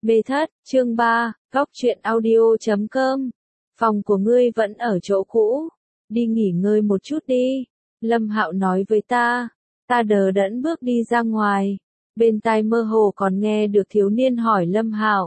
Mê thất, chương 3, góc truyện audio.com. Phòng của ngươi vẫn ở chỗ cũ. Đi nghỉ ngơi một chút đi. Lâm Hạo nói với ta. Ta đờ đẫn bước đi ra ngoài. Bên tai mơ hồ còn nghe được thiếu niên hỏi Lâm Hạo.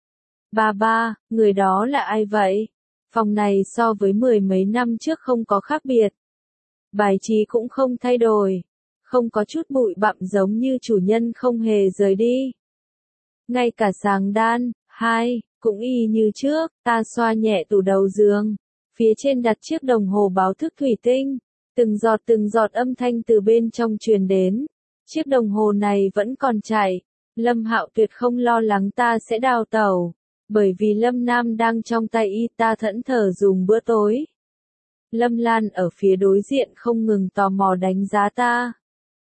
Ba, người đó là ai vậy? Phòng này so với mười mấy năm trước không có khác biệt. Bài trí cũng không thay đổi. Không có chút bụi bặm giống như chủ nhân không hề rời đi. Ngay cả giường đan, cũng y như trước, ta xoa nhẹ tủ đầu giường. Phía trên đặt chiếc đồng hồ báo thức thủy tinh. Từng giọt âm thanh từ bên trong truyền đến. Chiếc đồng hồ này vẫn còn chạy. Lâm Hạo tuyệt không lo lắng ta sẽ đào tẩu. Bởi vì Lâm Nam đang trong tay y, ta thẫn thờ dùng bữa tối. Lâm Lan ở phía đối diện không ngừng tò mò đánh giá ta.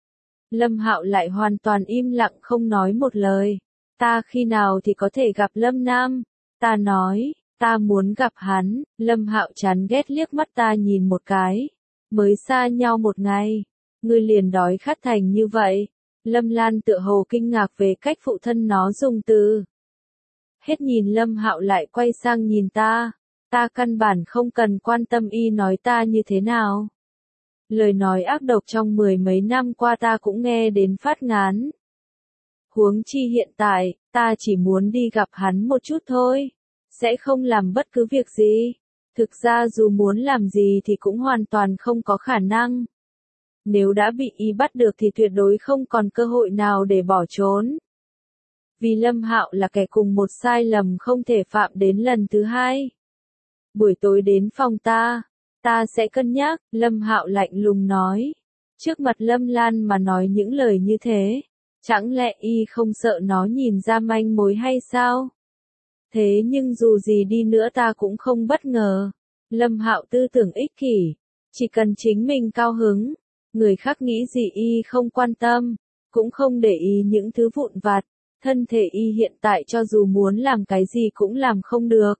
Lâm Hạo lại hoàn toàn im lặng không nói một lời. Ta khi nào thì có thể gặp Lâm Nam? Ta nói, ta muốn gặp hắn. Lâm Hạo chán ghét liếc mắt ta nhìn một cái. Mới xa nhau một ngày, ngươi liền đói khát thành như vậy. Lâm Lan tựa hồ kinh ngạc về cách phụ thân nó dùng từ. Hết nhìn Lâm Hạo lại quay sang nhìn ta. Ta căn bản không cần quan tâm y nói ta như thế nào. Lời nói ác độc trong mười mấy năm qua ta cũng nghe đến phát ngán. Huống chi hiện tại, ta chỉ muốn đi gặp hắn một chút thôi. Sẽ không làm bất cứ việc gì. Thực ra dù muốn làm gì thì cũng hoàn toàn không có khả năng. Nếu đã bị y bắt được thì tuyệt đối không còn cơ hội nào để bỏ trốn. Vì Lâm Hạo là kẻ cùng một sai lầm không thể phạm đến lần thứ hai. Buổi tối đến phòng ta sẽ cân nhắc, Lâm Hạo lạnh lùng nói. Trước mặt Lâm Lan mà nói những lời như thế, chẳng lẽ y không sợ nó nhìn ra manh mối hay sao? Thế nhưng dù gì đi nữa ta cũng không bất ngờ. Lâm Hạo tư tưởng ích kỷ, chỉ cần chính mình cao hứng, người khác nghĩ gì y không quan tâm, cũng không để ý những thứ vụn vặt. Thân thể y hiện tại cho dù muốn làm cái gì cũng làm không được.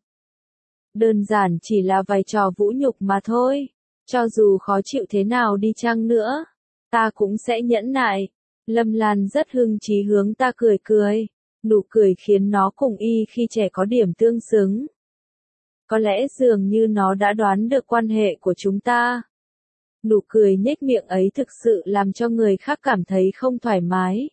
Đơn giản chỉ là vài trò vũ nhục mà thôi. Cho dù khó chịu thế nào đi chăng nữa, ta cũng sẽ nhẫn nại. Lâm Lan rất hưng trí hướng ta cười. Nụ cười khiến nó cùng y khi trẻ có điểm tương xứng. Có lẽ dường như nó đã đoán được quan hệ của chúng ta. Nụ cười nhếch miệng ấy thực sự làm cho người khác cảm thấy không thoải mái.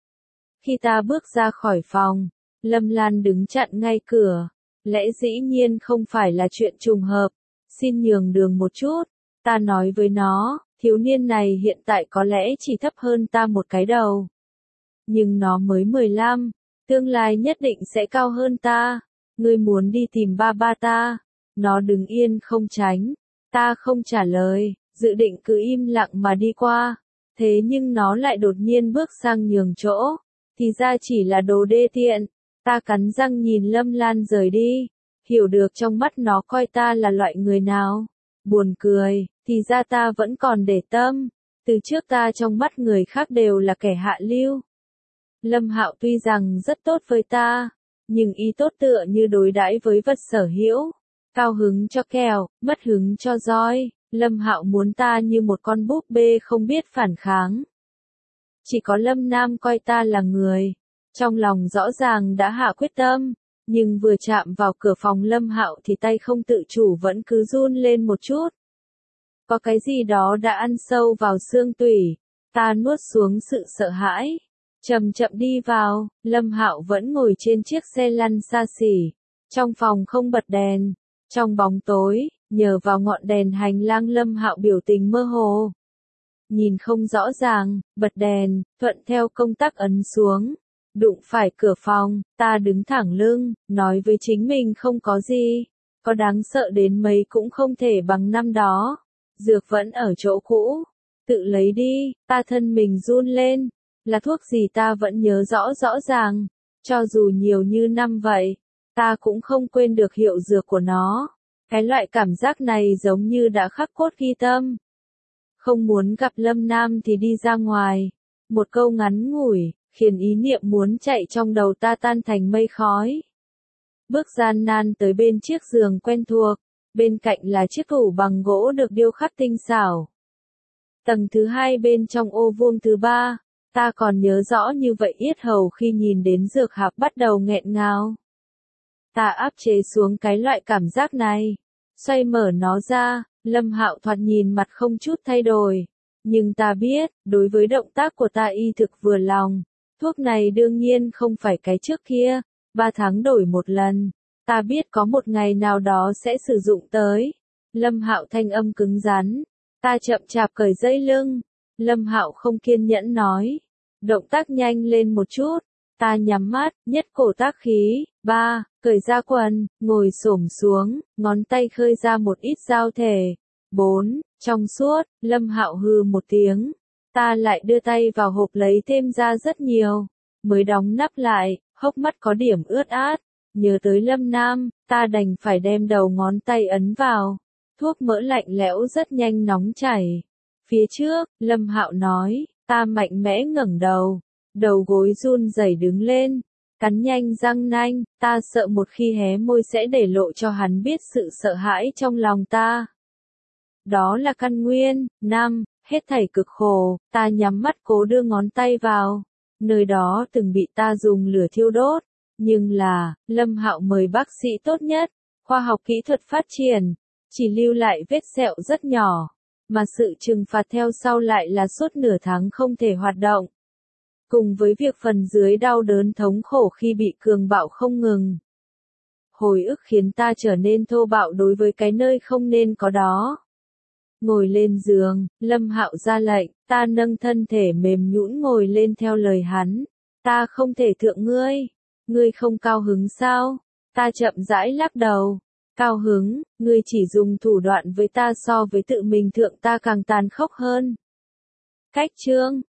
Khi ta bước ra khỏi phòng, Lâm Lan đứng chặn ngay cửa. Lẽ dĩ nhiên không phải là chuyện trùng hợp. Xin nhường đường một chút. Ta nói với nó, thiếu niên này hiện tại có lẽ chỉ thấp hơn ta một cái đầu. Nhưng nó mới 15, tương lai nhất định sẽ cao hơn ta. Ngươi muốn đi tìm ba ta. Nó đứng yên không tránh. Ta không trả lời, dự định cứ im lặng mà đi qua. Thế nhưng nó lại đột nhiên bước sang nhường chỗ. Thì ra chỉ là đồ đê tiện. Ta cắn răng nhìn Lâm Lan rời đi. Hiểu được trong mắt nó coi ta là loại người nào. Buồn cười, thì ra ta vẫn còn để tâm. Từ trước ta trong mắt người khác đều là kẻ hạ lưu. Lâm Hạo tuy rằng rất tốt với ta, nhưng y tốt tựa như đối đãi với vật sở hữu. Cao hứng cho kèo, mất hứng cho roi. Lâm Hạo muốn ta như một con búp bê không biết phản kháng. Chỉ có Lâm Nam coi ta là người. Trong lòng rõ ràng đã hạ quyết tâm, nhưng vừa chạm vào cửa phòng Lâm Hạo thì tay không tự chủ vẫn cứ run lên một chút. Có cái gì đó đã ăn sâu vào xương tủy, ta nuốt xuống sự sợ hãi. Chậm chậm đi vào, Lâm Hạo vẫn ngồi trên chiếc xe lăn xa xỉ. Trong phòng không bật đèn, trong bóng tối, nhờ vào ngọn đèn hành lang Lâm Hạo biểu tình mơ hồ. Nhìn không rõ ràng, bật đèn, thuận theo công tắc ấn xuống. Đụng phải cửa phòng, ta đứng thẳng lưng, nói với chính mình không có gì. Có đáng sợ đến mấy cũng không thể bằng năm đó. Dược vẫn ở chỗ cũ. Tự lấy đi, ta thân mình run lên. Là thuốc gì ta vẫn nhớ rõ ràng. Cho dù nhiều như năm vậy, ta cũng không quên được hiệu dược của nó. Cái loại cảm giác này giống như đã khắc cốt ghi tâm. Không muốn gặp Lâm Nam thì đi ra ngoài. Một câu ngắn ngủi, khiến ý niệm muốn chạy trong đầu ta tan thành mây khói. Bước gian nan tới bên chiếc giường quen thuộc, bên cạnh là chiếc tủ bằng gỗ được điêu khắc tinh xảo. Tầng thứ hai bên trong ô vuông thứ ba, Ta còn nhớ rõ như vậy yết hầu khi nhìn đến dược hạp bắt đầu nghẹn ngào. Ta áp chế xuống cái loại cảm giác này, xoay mở nó ra, Lâm Hạo thoạt nhìn mặt không chút thay đổi. Nhưng ta biết, đối với động tác của ta y thực vừa lòng, thuốc này đương nhiên không phải cái trước kia, 3 tháng đổi một lần. Ta biết có một ngày nào đó sẽ sử dụng tới. Lâm Hạo thanh âm cứng rắn. Ta chậm chạp cởi dây lưng. Lâm Hạo không kiên nhẫn nói. Động tác nhanh lên một chút. Ta nhắm mắt, nhất cổ tác khí. 3. Cởi ra quần, ngồi xổm xuống, ngón tay khơi ra một ít giao thể. 4. Trong suốt, Lâm Hạo hừ một tiếng. Ta lại đưa tay vào hộp lấy thêm ra rất nhiều. Mới đóng nắp lại, hốc mắt có điểm ướt át. Nhớ tới Lâm Nam, ta đành phải đem đầu ngón tay ấn vào. Thuốc mỡ lạnh lẽo rất nhanh nóng chảy. Phía trước, Lâm Hạo nói, ta mạnh mẽ ngẩng đầu. Đầu gối run rẩy đứng lên. Cắn nhanh răng nanh, ta sợ một khi hé môi sẽ để lộ cho hắn biết sự sợ hãi trong lòng ta. Đó là căn nguyên. 5. Hết thảy cực khổ, ta nhắm mắt cố đưa ngón tay vào. Nơi đó từng bị ta dùng lửa thiêu đốt. Nhưng là, Lâm Hạo mời bác sĩ tốt nhất, khoa học kỹ thuật phát triển, chỉ lưu lại vết sẹo rất nhỏ, mà sự trừng phạt theo sau lại là suốt nửa tháng không thể hoạt động. Cùng với việc phần dưới đau đớn thống khổ khi bị cường bạo không ngừng. Hồi ức khiến ta trở nên thô bạo đối với cái nơi không nên có đó. Ngồi lên giường, Lâm Hạo ra lệnh, ta nâng thân thể mềm nhũn ngồi lên theo lời hắn. Ta không thể thượng ngươi. Ngươi không cao hứng sao? Ta chậm rãi lắc đầu. Cao hứng, ngươi chỉ dùng thủ đoạn với ta so với tự mình thượng ta càng tàn khốc hơn. Cách chương